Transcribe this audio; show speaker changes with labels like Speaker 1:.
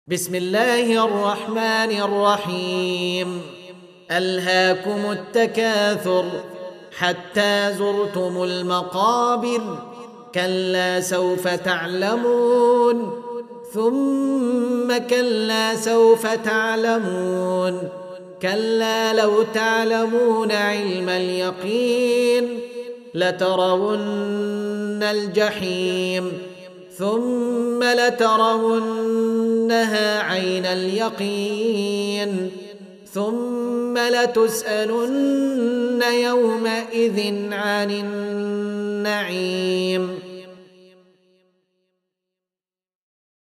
Speaker 1: بسم الله الرحمن الرحيم. ألهاكم التكاثر حتى زرتم المقابر، كلا سوف تعلمون ثم كلا سوف تعلمون، كلا لو تعلمون علم اليقين لترون الجحيم ثم لترونها عين اليقين ثم لتسألن يومئذ عن النعيم.